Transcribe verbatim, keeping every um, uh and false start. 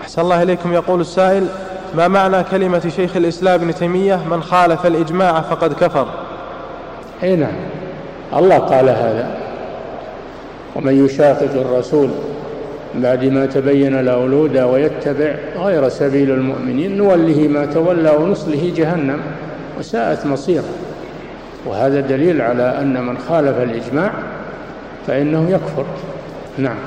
أحسن الله إليكم. يقول السائل: ما معنى كلمة شيخ الإسلام ابن تيمية من خالف الإجماع فقد كفر؟ أي نعم، الله قال هذا: ومن يشاقق الرسول بعد ما تبين له الهدى ويتبع غير سبيل المؤمنين نوله ما تولى ونصله جهنم وساءت مصيره. وهذا دليل على أن من خالف الإجماع فإنه يكفر. نعم.